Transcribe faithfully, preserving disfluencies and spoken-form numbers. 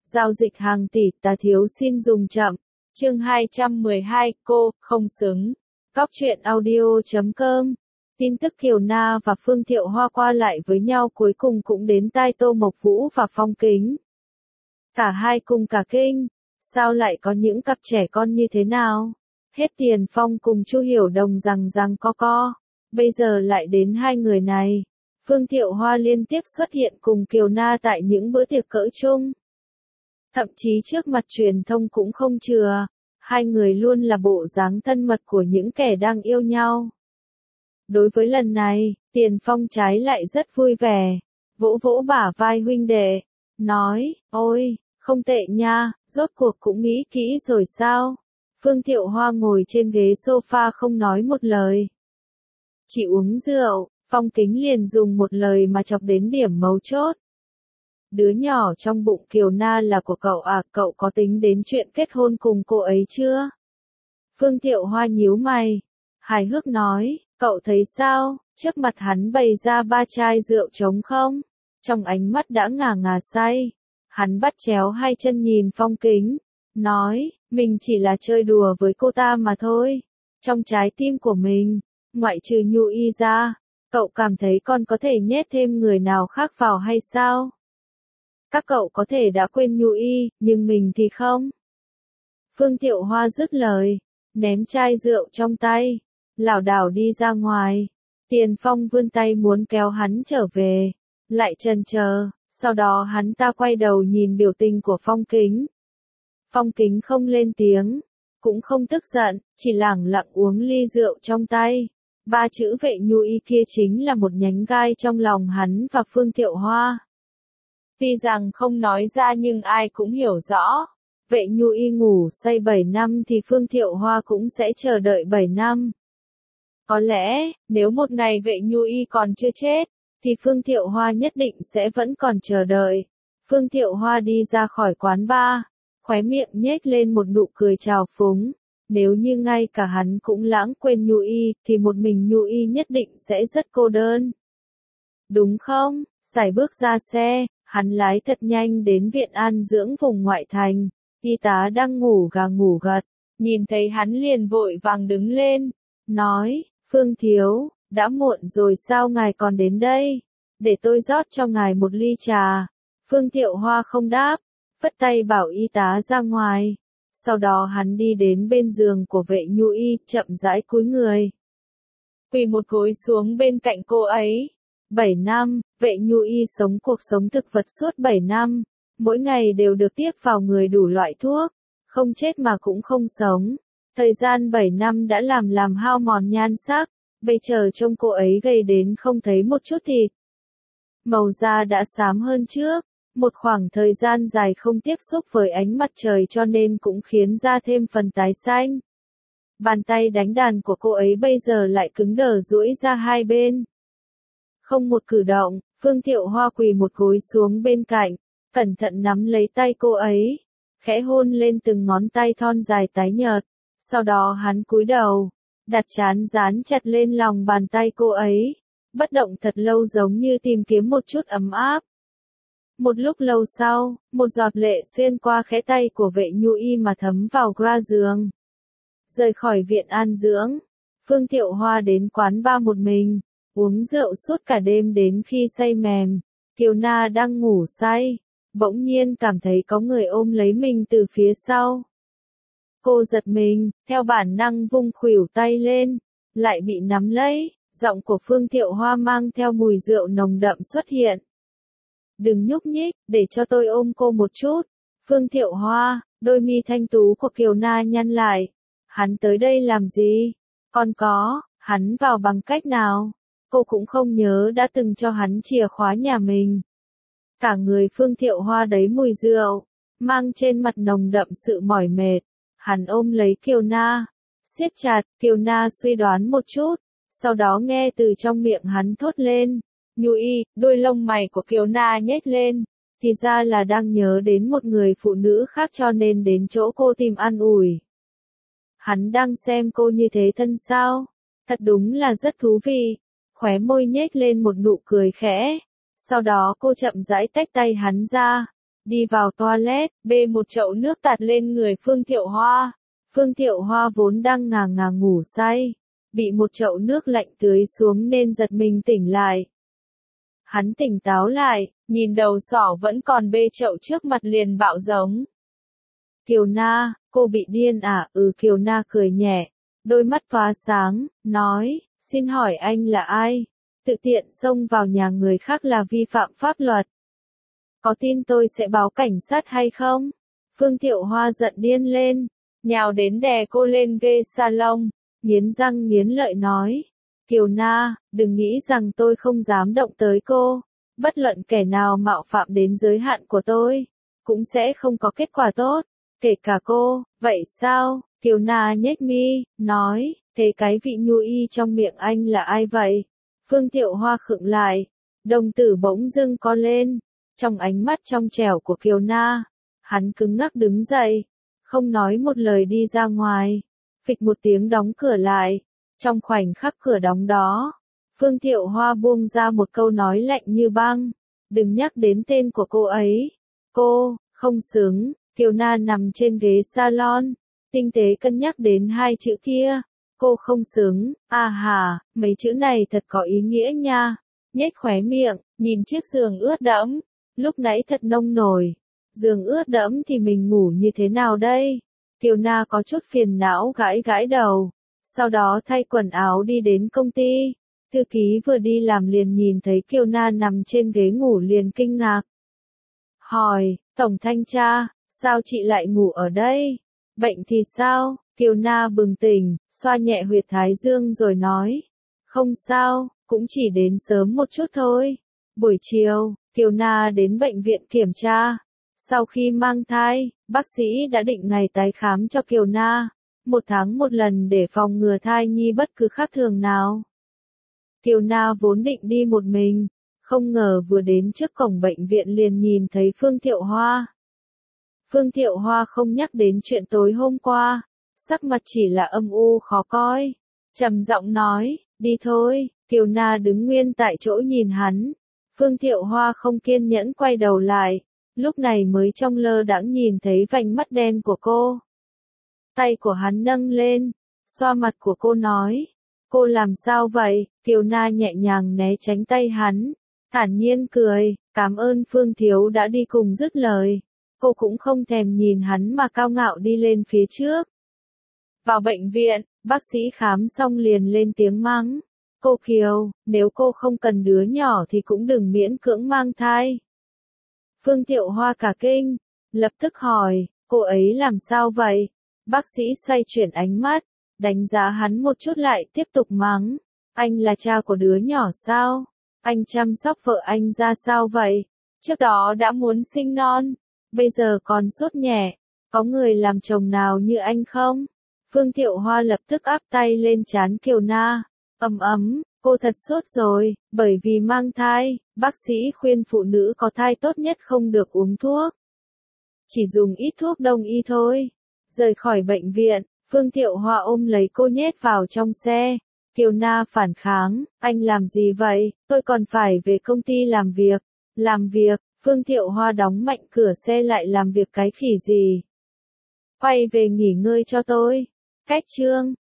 Giao dịch hàng tỷ, ta thiếu xin dùng chậm. Chương hai trăm mười hai, cô, không xứng. Cóc truyện audio chấm com. Tin tức Kiều Na và Phương Thiệu Hoa qua lại với nhau cuối cùng cũng đến tai Tô Mộc Vũ và Phong Kính. Cả hai cùng cả kinh. Sao lại có những cặp trẻ con như thế nào? Hết Tiền Phong cùng Chu Hiểu Đồng rằng rằng co co. Bây giờ lại đến hai người này. Phương Thiệu Hoa liên tiếp xuất hiện cùng Kiều Na tại những bữa tiệc cỡ chung. Thậm chí trước mặt truyền thông cũng không chừa. Hai người luôn là bộ dáng thân mật của những kẻ đang yêu nhau. Đối với lần này, Tiền Phong trái lại rất vui vẻ. Vỗ vỗ bả vai huynh đệ. Nói, ôi, không tệ nha, rốt cuộc cũng nghĩ kỹ rồi sao? Phương Thiệu Hoa ngồi trên ghế sofa không nói một lời. Chỉ uống rượu, Phong Kính liền dùng một lời mà chọc đến điểm mấu chốt. Đứa nhỏ trong bụng Kiều Na là của cậu à, cậu có tính đến chuyện kết hôn cùng cô ấy chưa? Phương Thiệu Hoa nhíu mày, hài hước nói, cậu thấy sao, trước mặt hắn bày ra ba chai rượu trống không? Trong ánh mắt đã ngà ngà say, hắn bắt chéo hai chân nhìn Phong Kính, nói, mình chỉ là chơi đùa với cô ta mà thôi. Trong trái tim của mình, ngoại trừ Nhu Y ra, cậu cảm thấy còn có thể nhét thêm người nào khác vào hay sao? Các cậu có thể đã quên Nhu Y, nhưng mình thì không. Phương Thiệu Hoa dứt lời, ném chai rượu trong tay, lảo đảo đi ra ngoài. Tiền Phong vươn tay muốn kéo hắn trở về, lại chần chờ, sau đó hắn ta quay đầu nhìn biểu tình của Phong Kính. Phong Kính không lên tiếng, cũng không tức giận, chỉ lẳng lặng uống ly rượu trong tay. Ba chữ Vệ Nhu Y kia chính là một nhánh gai trong lòng hắn và Phương Thiệu Hoa. Tuy rằng không nói ra nhưng ai cũng hiểu rõ. Vệ Nhu Y ngủ say bảy năm thì Phương Thiệu Hoa cũng sẽ chờ đợi bảy năm. Có lẽ, nếu một ngày Vệ Nhu Y còn chưa chết, thì Phương Thiệu Hoa nhất định sẽ vẫn còn chờ đợi. Phương Thiệu Hoa đi ra khỏi quán bar, khóe miệng nhếch lên một nụ cười trào phúng. Nếu như ngay cả hắn cũng lãng quên Nhu Y, thì một mình Nhu Y nhất định sẽ rất cô đơn. Đúng không? Sải bước ra xe, hắn lái thật nhanh đến viện an dưỡng vùng ngoại thành. Y tá đang ngủ gà ngủ gật, nhìn thấy hắn liền vội vàng đứng lên, nói, Phương Thiếu, đã muộn rồi sao ngài còn đến đây? Để tôi rót cho ngài một ly trà. Phương Thiệu Hoa không đáp, phất tay bảo y tá ra ngoài. Sau đó hắn đi đến bên giường của Vệ Nhu Y, chậm rãi cúi người. Quỳ một gối xuống bên cạnh cô ấy. Bảy năm, Vệ Nhu Y sống cuộc sống thực vật suốt bảy năm. Mỗi ngày đều được tiếp vào người đủ loại thuốc. Không chết mà cũng không sống. Thời gian bảy năm đã làm làm hao mòn nhan sắc. Bây giờ trông cô ấy gầy đến không thấy một chút thịt. Màu da đã xám hơn trước. Một khoảng thời gian dài không tiếp xúc với ánh mặt trời cho nên cũng khiến da thêm phần tái xanh. Bàn tay đánh đàn của cô ấy bây giờ lại cứng đờ duỗi ra hai bên. Không một cử động, Phương Thiệu Hoa quỳ một gối xuống bên cạnh, cẩn thận nắm lấy tay cô ấy, khẽ hôn lên từng ngón tay thon dài tái nhợt. Sau đó hắn cúi đầu, đặt trán dán chặt lên lòng bàn tay cô ấy, bất động thật lâu giống như tìm kiếm một chút ấm áp. Một lúc lâu sau, một giọt lệ xuyên qua khẽ tay của Vệ Nhu Y mà thấm vào gra giường. Rời khỏi viện an dưỡng, Phương Thiệu Hoa đến quán bar một mình, uống rượu suốt cả đêm đến khi say mềm. Kiều Na đang ngủ say, bỗng nhiên cảm thấy có người ôm lấy mình từ phía sau. Cô giật mình, theo bản năng vung khuỷu tay lên, lại bị nắm lấy, giọng của Phương Thiệu Hoa mang theo mùi rượu nồng đậm xuất hiện. Đừng nhúc nhích, để cho tôi ôm cô một chút. Phương Thiệu Hoa, đôi mi thanh tú của Kiều Na nhăn lại. Hắn tới đây làm gì? Còn có, hắn vào bằng cách nào? Cô cũng không nhớ đã từng cho hắn chìa khóa nhà mình. Cả người Phương Thiệu Hoa đấy mùi rượu, mang trên mặt nồng đậm sự mỏi mệt. Hắn ôm lấy Kiều Na, siết chặt. Kiều Na suy đoán một chút, sau đó nghe từ trong miệng hắn thốt lên. Nhu Y, đôi lông mày của Kiều Na nhếch lên, thì ra là đang nhớ đến một người phụ nữ khác cho nên đến chỗ cô tìm an ủi. Hắn đang xem cô như thế thân sao? Thật đúng là rất thú vị. Khóe môi nhếch lên một nụ cười khẽ. Sau đó cô chậm rãi tách tay hắn ra, đi vào toilet, bê một chậu nước tạt lên người Phương Thiệu Hoa. Phương Thiệu Hoa vốn đang ngà ngà ngủ say, bị một chậu nước lạnh tưới xuống nên giật mình tỉnh lại. Hắn tỉnh táo lại, nhìn đầu sỏ vẫn còn bê chậu trước mặt liền bạo giống. Kiều Na, cô bị điên à? Ừ, Kiều Na cười nhẹ, đôi mắt tỏa sáng, nói, xin hỏi anh là ai? Tự tiện xông vào nhà người khác là vi phạm pháp luật. Có tin tôi sẽ báo cảnh sát hay không? Phương Thiệu Hoa giận điên lên, nhào đến đè cô lên ghế salon, nghiến răng nghiến lợi nói, Kiều Na, đừng nghĩ rằng tôi không dám động tới cô, bất luận kẻ nào mạo phạm đến giới hạn của tôi, cũng sẽ không có kết quả tốt, kể cả cô. Vậy sao? Kiều Na nhếch mi, nói, thế cái vị nhu y trong miệng anh là ai vậy? Phương Thiệu Hoa khựng lại, đồng tử bỗng dưng co lên, trong ánh mắt trong trẻo của Kiều Na, hắn cứng ngắc đứng dậy, không nói một lời đi ra ngoài, phịch một tiếng đóng cửa lại. Trong khoảnh khắc cửa đóng đó, Phương Thiệu Hoa buông ra một câu nói lạnh như băng, đừng nhắc đến tên của cô ấy. Cô, không xứng. Kiều Na nằm trên ghế salon, tinh tế cân nhắc đến hai chữ kia. Cô không xứng, à hà, mấy chữ này thật có ý nghĩa nha. Nhếch khóe miệng, nhìn chiếc giường ướt đẫm, lúc nãy thật nông nổi. Giường ướt đẫm thì mình ngủ như thế nào đây? Kiều Na có chút phiền não gãi gãi đầu, sau đó thay quần áo đi đến công ty. Thư ký vừa đi làm liền nhìn thấy Kiều Na nằm trên ghế ngủ liền kinh ngạc. Hỏi, tổng thanh tra, sao chị lại ngủ ở đây? Bệnh thì sao? Kiều Na bừng tỉnh, xoa nhẹ huyệt thái dương rồi nói. Không sao, cũng chỉ đến sớm một chút thôi. Buổi chiều, Kiều Na đến bệnh viện kiểm tra. Sau khi mang thai, bác sĩ đã định ngày tái khám cho Kiều Na. Một tháng một lần để phòng ngừa thai nhi bất cứ khác thường nào. Kiều Na vốn định đi một mình, không ngờ vừa đến trước cổng bệnh viện liền nhìn thấy Phương Thiệu Hoa. Phương Thiệu Hoa không nhắc đến chuyện tối hôm qua, sắc mặt chỉ là âm u khó coi, trầm giọng nói, đi thôi. Kiều Na đứng nguyên tại chỗ nhìn hắn, Phương Thiệu Hoa không kiên nhẫn quay đầu lại, lúc này mới trong lơ đãng nhìn thấy vành mắt đen của cô. Tay của hắn nâng lên, xoa mặt của cô nói, cô làm sao vậy? Kiều Na nhẹ nhàng né tránh tay hắn, thản nhiên cười, cảm ơn Phương thiếu đã đi cùng dứt lời. Cô cũng không thèm nhìn hắn mà cao ngạo đi lên phía trước. Vào bệnh viện, bác sĩ khám xong liền lên tiếng mắng. Cô Kiều, nếu cô không cần đứa nhỏ thì cũng đừng miễn cưỡng mang thai. Phương Thiệu Hoa cả kinh, lập tức hỏi, cô ấy làm sao vậy? Bác sĩ xoay chuyển ánh mắt, đánh giá hắn một chút lại tiếp tục mắng. Anh là cha của đứa nhỏ sao? Anh chăm sóc vợ anh ra sao vậy? Trước đó đã muốn sinh non, bây giờ còn sốt nhẹ. Có người làm chồng nào như anh không? Phương Thiệu Hoa lập tức áp tay lên trán Kiều Na. Ấm ấm, cô thật sốt rồi, bởi vì mang thai, bác sĩ khuyên phụ nữ có thai tốt nhất không được uống thuốc. Chỉ dùng ít thuốc đông y thôi. Rời khỏi bệnh viện, Phương Thiệu Hoa ôm lấy cô nhét vào trong xe. Kiều Na phản kháng, anh làm gì vậy, tôi còn phải về công ty làm việc. Làm việc, Phương Thiệu Hoa đóng mạnh cửa xe lại làm việc cái khỉ gì. Quay về nghỉ ngơi cho tôi. Cách chương.